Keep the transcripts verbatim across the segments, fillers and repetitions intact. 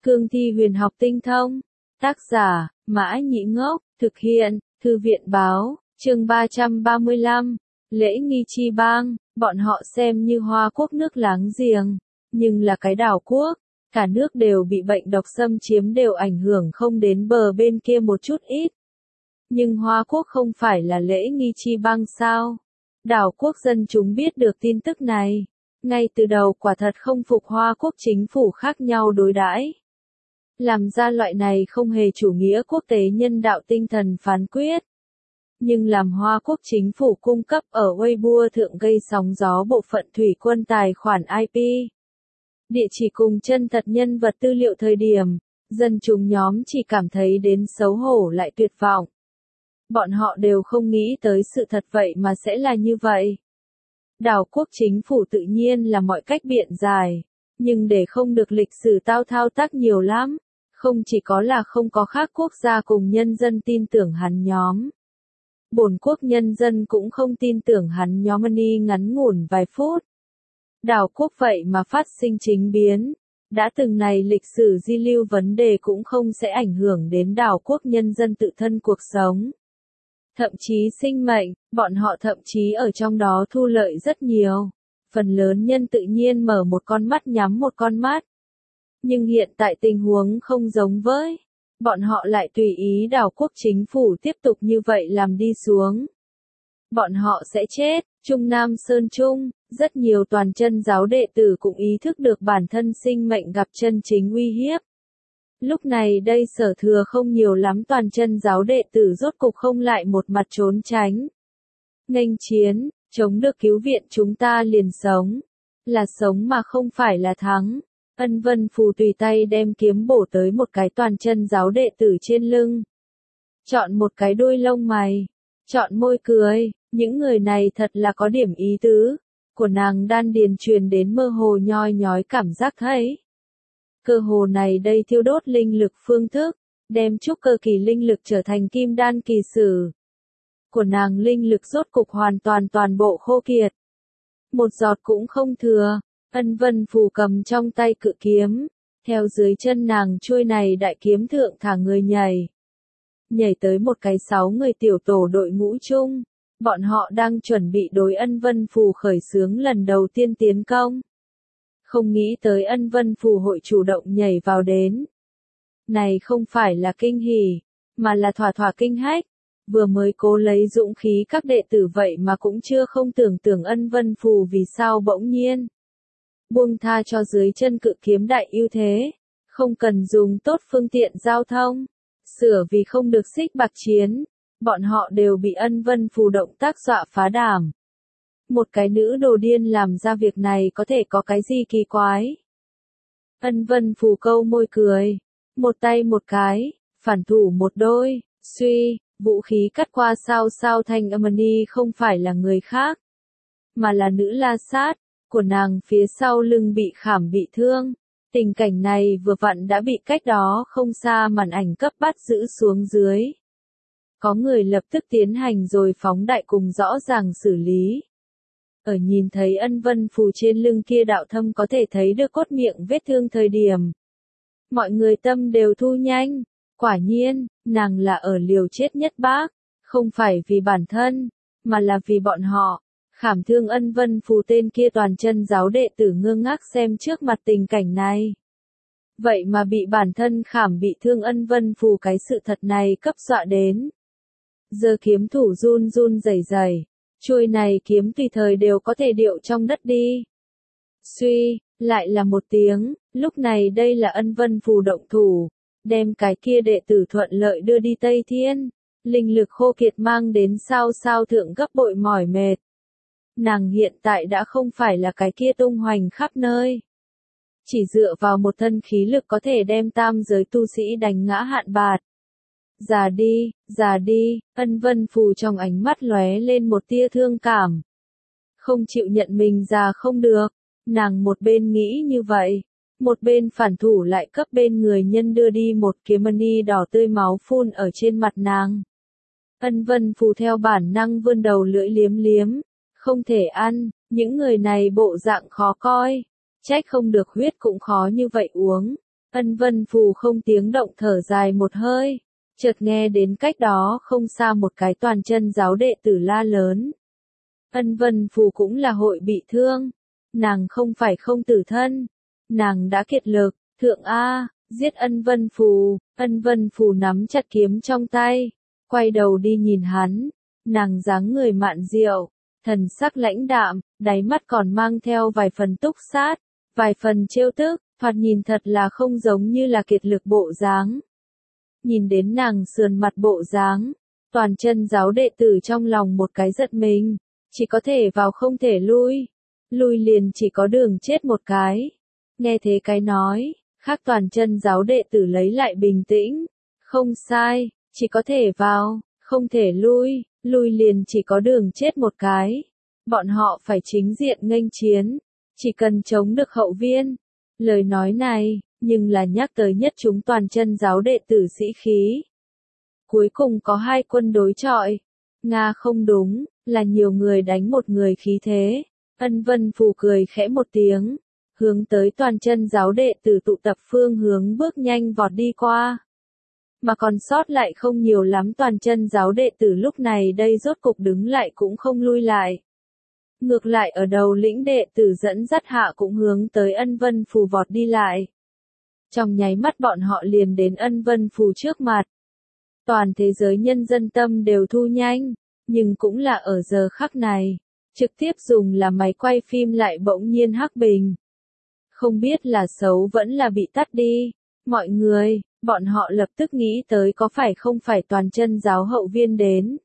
Cương thi huyền học tinh thông. Tác giả, Mã Nhĩ Ngốc, thực hiện, Thư viện Báo, chương ba trăm ba mươi lăm, lễ nghi chi bang, bọn họ xem như Hoa Quốc nước láng giềng, nhưng là cái đảo quốc, cả nước đều bị bệnh độc xâm chiếm đều ảnh hưởng không đến bờ bên kia một chút ít. Nhưng Hoa Quốc không phải là lễ nghi chi bang sao? Đảo quốc dân chúng biết được tin tức này, ngay từ đầu quả thật không phục Hoa Quốc chính phủ khác nhau đối đãi. Làm ra loại này không hề chủ nghĩa quốc tế nhân đạo tinh thần phán quyết. Nhưng làm Hoa Quốc chính phủ cung cấp ở Weibo thượng gây sóng gió bộ phận thủy quân tài khoản i pê. Địa chỉ cùng chân thật nhân vật tư liệu thời điểm, dân chúng nhóm chỉ cảm thấy đến xấu hổ lại tuyệt vọng. Bọn họ đều không nghĩ tới sự thật vậy mà sẽ là như vậy. Đảo quốc chính phủ tự nhiên là mọi cách biện giải, nhưng để không được lịch sử tao thao tác nhiều lắm, không chỉ có là không có khác quốc gia cùng nhân dân tin tưởng hắn nhóm. Bổn quốc nhân dân cũng không tin tưởng hắn nhóm ni ngắn ngủn vài phút. Đảo quốc vậy mà phát sinh chính biến, đã từng này lịch sử di lưu vấn đề cũng không sẽ ảnh hưởng đến đảo quốc nhân dân tự thân cuộc sống. Thậm chí sinh mệnh, bọn họ thậm chí ở trong đó thu lợi rất nhiều. Phần lớn nhân tự nhiên mở một con mắt nhắm một con mắt. Nhưng hiện tại tình huống không giống với. Bọn họ lại tùy ý đảo quốc chính phủ tiếp tục như vậy làm đi xuống. Bọn họ sẽ chết. Trung Nam Sơn Trung, rất nhiều toàn chân giáo đệ tử cũng ý thức được bản thân sinh mệnh gặp chân chính uy hiếp. Lúc này đây Sở Thừa không nhiều lắm toàn chân giáo đệ tử rốt cục không lại một mặt trốn tránh. Nghênh chiến, chống được cứu viện chúng ta liền sống. Là sống mà không phải là thắng. Ân Vân Phù tùy tay đem kiếm bổ tới một cái toàn chân giáo đệ tử trên lưng. Chọn một cái đuôi lông mày. Chọn môi cười. Những người này thật là có điểm ý tứ. Của nàng đan điền truyền đến mơ hồ nhoi nhói cảm giác thấy. Cơ hồ này đây thiêu đốt linh lực phương thức, đem trúc cơ kỳ linh lực trở thành kim đan kỳ sử. Của nàng linh lực rốt cục hoàn toàn toàn bộ khô kiệt. Một giọt cũng không thừa, Ân Vân Phù cầm trong tay cự kiếm, theo dưới chân nàng chuôi này đại kiếm thượng thả người nhảy. Nhảy tới một cái sáu người tiểu tổ đội ngũ chung, bọn họ đang chuẩn bị đối Ân Vân Phù khởi xướng lần đầu tiên tiến công. Không nghĩ tới Ân Vân Phù hội chủ động nhảy vào đến. Này không phải là kinh hỉ, mà là thỏa thỏa kinh hách. Vừa mới cố lấy dũng khí các đệ tử vậy mà cũng chưa không tưởng tưởng Ân Vân Phù vì sao bỗng nhiên. Buông tha cho dưới chân cự kiếm đại ưu thế. Không cần dùng tốt phương tiện giao thông. Sửa vì không được xích bạc chiến. Bọn họ đều bị Ân Vân Phù động tác dọa phá đảm. Một cái nữ đồ điên làm ra việc này có thể có cái gì kỳ quái. Ân Vân Phù câu môi cười. Một tay một cái, phản thủ một đôi, suy, vũ khí cắt qua sao sao thanh âm ni không phải là người khác. Mà là nữ la sát, của nàng phía sau lưng bị khảm bị thương. Tình cảnh này vừa vặn đã bị cách đó không xa màn ảnh cấp bắt giữ xuống dưới. Có người lập tức tiến hành rồi phóng đại cùng rõ ràng xử lý. Ở nhìn thấy Ân Vân Phù trên lưng kia đạo thâm có thể thấy được cốt miệng vết thương thời điểm. Mọi người tâm đều thu nhanh. Quả nhiên, nàng là ở liều chết nhất bác. Không phải vì bản thân, mà là vì bọn họ. Khảm thương Ân Vân Phù tên kia toàn chân giáo đệ tử ngơ ngác xem trước mặt tình cảnh này. Vậy mà bị bản thân khảm bị thương Ân Vân Phù cái sự thật này cấp dọa đến. Giờ kiếm thủ run run rẩy rẩy. Chuôi này kiếm tùy thời đều có thể điệu trong đất đi. Suy, lại là một tiếng, lúc này đây là Ân Vân Phù động thủ, đem cái kia đệ tử thuận lợi đưa đi Tây Thiên. Linh lực khô kiệt mang đến sao sao thượng gấp bội mỏi mệt. Nàng hiện tại đã không phải là cái kia tung hoành khắp nơi. Chỉ dựa vào một thân khí lực có thể đem tam giới tu sĩ đánh ngã hạn bạt. Già đi, già đi, Ân Vân Phù trong ánh mắt lóe lên một tia thương cảm. Không chịu nhận mình già không được, nàng một bên nghĩ như vậy, một bên phản thủ lại cấp bên người nhân đưa đi một kiếm ni đỏ tươi máu phun ở trên mặt nàng. Ân Vân Phù theo bản năng vươn đầu lưỡi liếm liếm, không thể ăn, những người này bộ dạng khó coi, trách không được huyết cũng khó như vậy uống. Ân Vân Phù không tiếng động thở dài một hơi, chợt nghe đến cách đó không xa một cái toàn chân giáo đệ tử la lớn. Ân Vân Phù cũng là hội bị thương, nàng không phải không tử thân, nàng đã kiệt lực, thượng A, giết Ân Vân Phù. Ân Vân Phù nắm chặt kiếm trong tay, quay đầu đi nhìn hắn, nàng dáng người mạn diệu, thần sắc lãnh đạm, đáy mắt còn mang theo vài phần túc sát, vài phần trêu tức, thoạt nhìn thật là không giống như là kiệt lực bộ dáng. Nhìn đến nàng sườn mặt bộ dáng, toàn chân giáo đệ tử trong lòng một cái giật mình, chỉ có thể vào không thể lui, lui liền chỉ có đường chết một cái. Nghe thế cái nói, khác toàn chân giáo đệ tử lấy lại bình tĩnh, không sai, chỉ có thể vào, không thể lui, lui liền chỉ có đường chết một cái. Bọn họ phải chính diện nghênh chiến, chỉ cần chống được hậu viên. Lời nói này, nhưng là nhắc tới nhất chúng toàn chân giáo đệ tử sĩ khí. Cuối cùng có hai quân đối chọi. Nga không đúng, là nhiều người đánh một người khí thế. Ân Vân Phù cười khẽ một tiếng, hướng tới toàn chân giáo đệ tử tụ tập phương hướng bước nhanh vọt đi qua. Mà còn sót lại không nhiều lắm toàn chân giáo đệ tử lúc này đây rốt cục đứng lại cũng không lui lại. Ngược lại ở đầu lĩnh đệ tử dẫn dắt hạ cũng hướng tới Ân Vân Phù vọt đi lại. Trong nháy mắt bọn họ liền đến Ân Vân Phù trước mặt. Toàn thế giới nhân dân tâm đều thu nhanh, nhưng cũng là ở giờ khắc này, trực tiếp dùng là máy quay phim lại bỗng nhiên hắc bình. Không biết là xấu vẫn là bị tắt đi. Mọi người, bọn họ lập tức nghĩ tới có phải không phải toàn chân giáo hậu viên đến.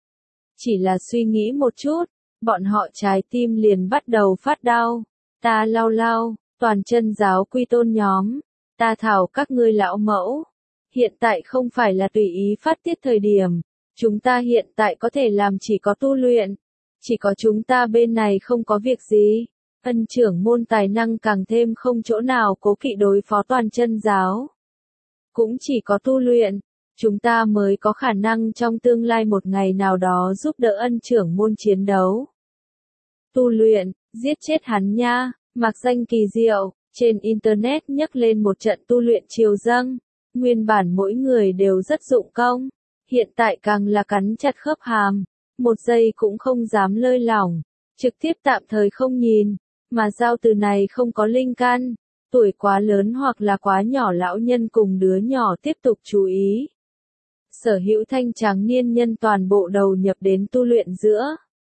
Chỉ là suy nghĩ một chút, bọn họ trái tim liền bắt đầu phát đau. Ta lau lau, toàn chân giáo quy tôn nhóm, ta thảo các ngươi lão mẫu. Hiện tại không phải là tùy ý phát tiết thời điểm, chúng ta hiện tại có thể làm chỉ có tu luyện, chỉ có chúng ta bên này không có việc gì. Ân trưởng môn tài năng càng thêm không chỗ nào cố kỵ đối phó toàn chân giáo. Cũng chỉ có tu luyện, chúng ta mới có khả năng trong tương lai một ngày nào đó giúp đỡ ân trưởng môn chiến đấu. Tu luyện, giết chết hắn nha, mặc danh kỳ diệu, trên Internet nhắc lên một trận tu luyện triều dâng. Nguyên bản mỗi người đều rất dụng công, hiện tại càng là cắn chặt khớp hàm, một giây cũng không dám lơi lỏng, trực tiếp tạm thời không nhìn, mà giao từ này không có linh căn, tuổi quá lớn hoặc là quá nhỏ lão nhân cùng đứa nhỏ tiếp tục chú ý. Sở hữu thanh tráng niên nhân toàn bộ đầu nhập đến tu luyện giữa.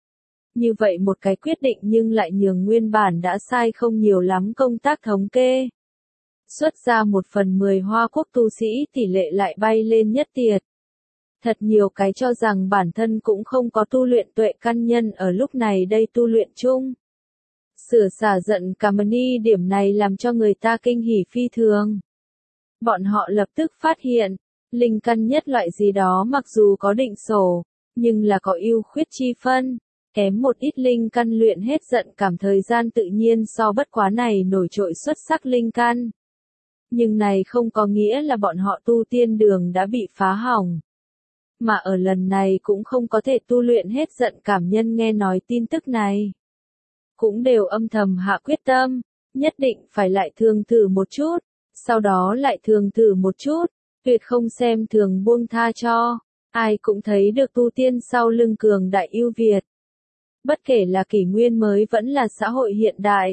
Như vậy một cái quyết định nhưng lại nhường nguyên bản đã sai không nhiều lắm công tác thống kê. Xuất ra một phần mười Hoa Quốc tu sĩ tỷ lệ lại bay lên nhất tiệt. Thật nhiều cái cho rằng bản thân cũng không có tu luyện tuệ căn nhân ở lúc này đây tu luyện chung. Sửa xả giận Kamani điểm này làm cho người ta kinh hỉ phi thường. Bọn họ lập tức phát hiện, linh căn nhất loại gì đó mặc dù có định sổ, nhưng là có ưu khuyết chi phân. Kém một ít linh căn luyện hết giận cảm thời gian tự nhiên so bất quá này nổi trội xuất sắc linh căn. Nhưng này không có nghĩa là bọn họ tu tiên đường đã bị phá hỏng. Mà ở lần này cũng không có thể tu luyện hết giận cảm nhân nghe nói tin tức này. Cũng đều âm thầm hạ quyết tâm, nhất định phải lại thường thử một chút, sau đó lại thường thử một chút, tuyệt không xem thường buông tha cho. Ai cũng thấy được tu tiên sau lưng cường đại ưu việt. Bất kể là kỷ nguyên mới vẫn là xã hội hiện đại.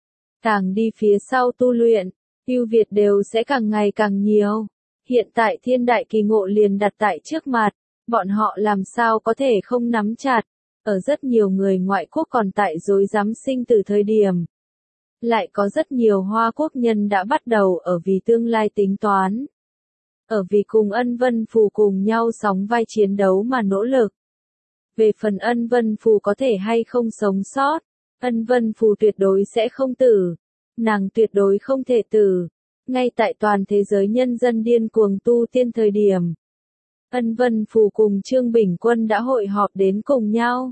Càng đi phía sau tu luyện, ưu việt đều sẽ càng ngày càng nhiều. Hiện tại thiên đại kỳ ngộ liền đặt tại trước mặt, bọn họ làm sao có thể không nắm chặt. Ở rất nhiều người ngoại quốc còn tại rối rắm sinh từ thời điểm. Lại có rất nhiều Hoa Quốc nhân đã bắt đầu ở vì tương lai tính toán. Ở vì cùng Ân Vân Phù cùng nhau sóng vai chiến đấu mà nỗ lực. Về phần Ân Vân Phù có thể hay không sống sót, Ân Vân Phù tuyệt đối sẽ không tử. Nàng tuyệt đối không thể tử. Ngay tại toàn thế giới nhân dân điên cuồng tu tiên thời điểm. Ân Vân Phù cùng Trương Bình Quân đã hội họp đến cùng nhau.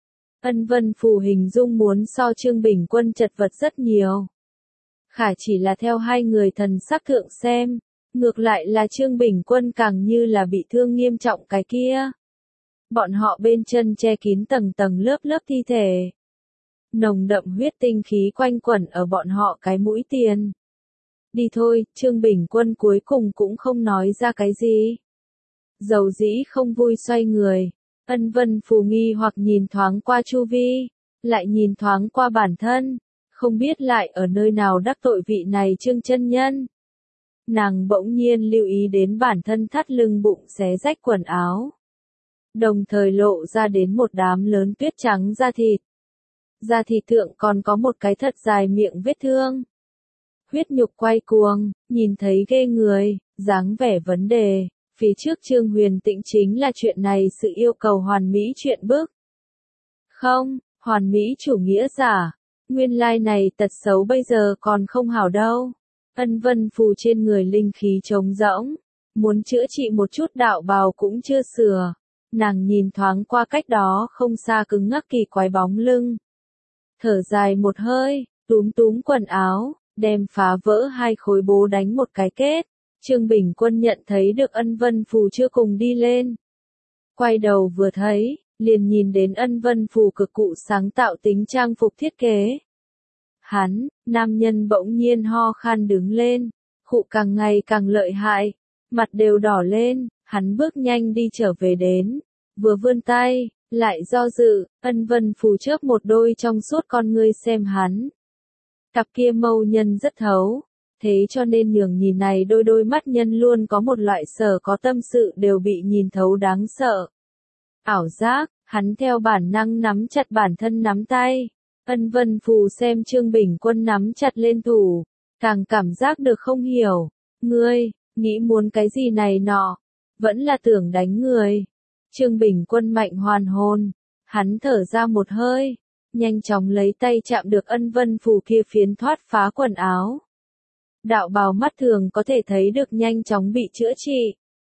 Ân Vân Phù hình dung muốn so Trương Bình Quân chật vật rất nhiều. Khả chỉ là theo hai người thần sắc thượng xem, ngược lại là Trương Bình Quân càng như là bị thương nghiêm trọng cái kia. Bọn họ bên chân che kín tầng tầng lớp lớp thi thể. Nồng đậm huyết tinh khí quanh quẩn ở bọn họ cái mũi tiền. đi thôi, Trương Bình Quân cuối cùng cũng không nói ra cái gì. Dầu dĩ không vui xoay người, Ân Vân Phù nghi hoặc nhìn thoáng qua chu vi, lại nhìn thoáng qua bản thân, không biết lại ở nơi nào đắc tội vị này Trương chân nhân. Nàng bỗng nhiên lưu ý đến bản thân thắt lưng bụng xé rách quần áo, đồng thời lộ ra đến một đám lớn tuyết trắng da thịt. Da thịt thượng còn có một cái thật dài miệng vết thương. Huyết nhục quay cuồng, nhìn thấy ghê người, dáng vẻ vấn đề. Phía trước Trương Huyền Tĩnh chính là chuyện này sự yêu cầu hoàn mỹ chuyện bức. Không, hoàn mỹ chủ nghĩa giả. Nguyên lai này tật xấu bây giờ còn không hảo đâu. Ân Vân Phù trên người linh khí trống rỗng. Muốn chữa trị một chút đạo bào cũng chưa sửa. Nàng nhìn thoáng qua cách đó không xa cứng ngắc kỳ quái bóng lưng. Thở dài một hơi, túm túm quần áo, đem phá vỡ hai khối bố đánh một cái kết. Trương Bình Quân nhận thấy được Ân Vân Phù chưa cùng đi lên. Quay đầu vừa thấy, liền nhìn đến Ân Vân Phù cực cụ sáng tạo tính trang phục thiết kế. Hắn, nam nhân bỗng nhiên ho khan đứng lên, khụ càng ngày càng lợi hại, mặt đều đỏ lên, hắn bước nhanh đi trở về đến, vừa vươn tay, lại do dự, Ân Vân Phù chớp một đôi trong suốt con ngươi xem hắn. Cặp kia mâu nhân rất thấu. Thế cho nên nhường nhìn này đôi đôi mắt nhân luôn có một loại sở có tâm sự đều bị nhìn thấu đáng sợ. Ảo giác, hắn theo bản năng nắm chặt bản thân nắm tay. Ân Vân Phù xem Trương Bình Quân nắm chặt lên thủ, càng cảm giác được không hiểu. Ngươi, nghĩ muốn cái gì này nọ, vẫn là tưởng đánh người. Trương Bình Quân mạnh hoàn hồn, hắn thở ra một hơi, nhanh chóng lấy tay chạm được Ân Vân Phù kia phiến thoát phá quần áo. Đạo bào mắt thường có thể thấy được nhanh chóng bị chữa trị.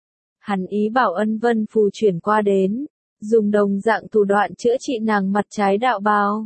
Hắn ý bảo Ân Vân Phù chuyển qua đến, dùng đồng dạng thủ đoạn chữa trị nàng mặt trái đạo bào.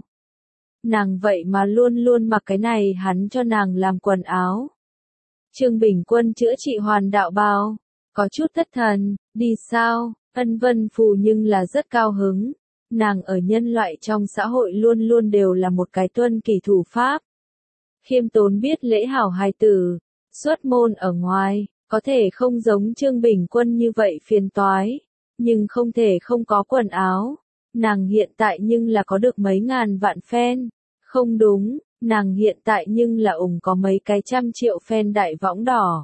Nàng vậy mà luôn luôn mặc cái này hắn cho nàng làm quần áo. Trương Bình Quân chữa trị hoàn đạo bào, có chút thất thần, đi sao, Ân Vân Phù nhưng là rất cao hứng. Nàng ở nhân loại trong xã hội luôn luôn đều là một cái tuân kỷ thủ pháp. Khiêm tốn biết lễ hảo hài tử, xuất môn ở ngoài, có thể không giống Trương Bình Quân như vậy phiền toái, nhưng không thể không có quần áo. Nàng hiện tại nhưng là có được mấy ngàn vạn fan, không đúng, nàng hiện tại nhưng là ủng có mấy cái trăm triệu fan đại võng đỏ.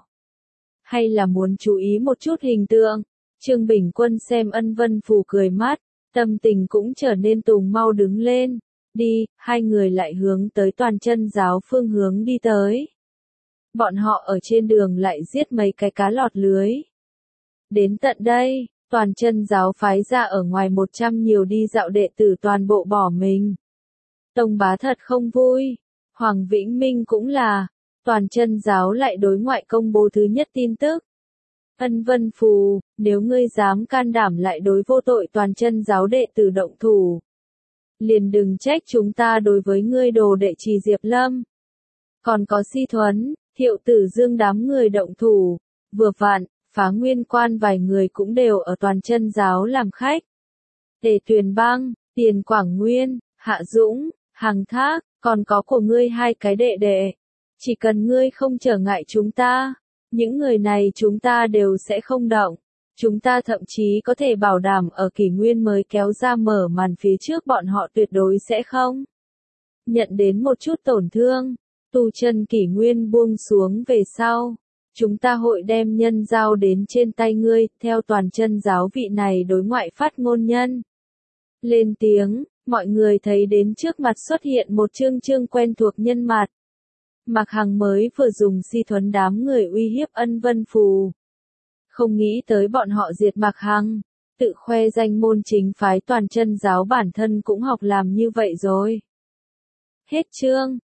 Hay là muốn chú ý một chút hình tượng, Trương Bình Quân xem Ân Vân Phù cười mát, tâm tình cũng trở nên tùng mau đứng lên. Đi, hai người lại hướng tới Toàn Chân Giáo phương hướng đi tới. Bọn họ ở trên đường lại giết mấy cái cá lọt lưới. Đến tận đây, Toàn Chân Giáo phái ra ở ngoài một trăm nhiều đi dạo đệ tử toàn bộ bỏ mình. Tông bá thật không vui, Hoàng Vĩnh Minh cũng là, Toàn Chân Giáo lại đối ngoại công bố thứ nhất tin tức. Ân Vân Phù, nếu ngươi dám can đảm lại đối vô tội Toàn Chân Giáo đệ tử động thủ, liền đừng trách chúng ta đối với ngươi đồ đệ Trì Diệp Lâm. Còn có Si Thuấn, Thiệu Tử Dương đám người động thủ, vừa vặn, Phá Nguyên Quan vài người cũng đều ở Toàn Chân Giáo làm khách. Tề Tuyền Bang, Tiền Quảng Nguyên, Hạ Dũng, Hằng Thác, còn có của ngươi hai cái đệ đệ. Chỉ cần ngươi không trở ngại chúng ta, những người này chúng ta đều sẽ không động. Chúng ta thậm chí có thể bảo đảm ở kỷ nguyên mới kéo ra mở màn phía trước bọn họ tuyệt đối sẽ không nhận đến một chút tổn thương. Tu chân kỷ nguyên buông xuống về sau, chúng ta hội đem nhân giao đến trên tay ngươi, theo Toàn Chân Giáo vị này đối ngoại phát ngôn nhân. Lên tiếng, mọi người thấy đến trước mặt xuất hiện một chương chương quen thuộc nhân mặt. Mạc Hằng mới vừa dùng Si Thuấn đám người uy hiếp Ân Vân Phù. Không nghĩ tới bọn họ diệt Mạc Hằng, tự khoe danh môn chính phái Toàn Chân Giáo bản thân cũng học làm như vậy rồi. Hết chương.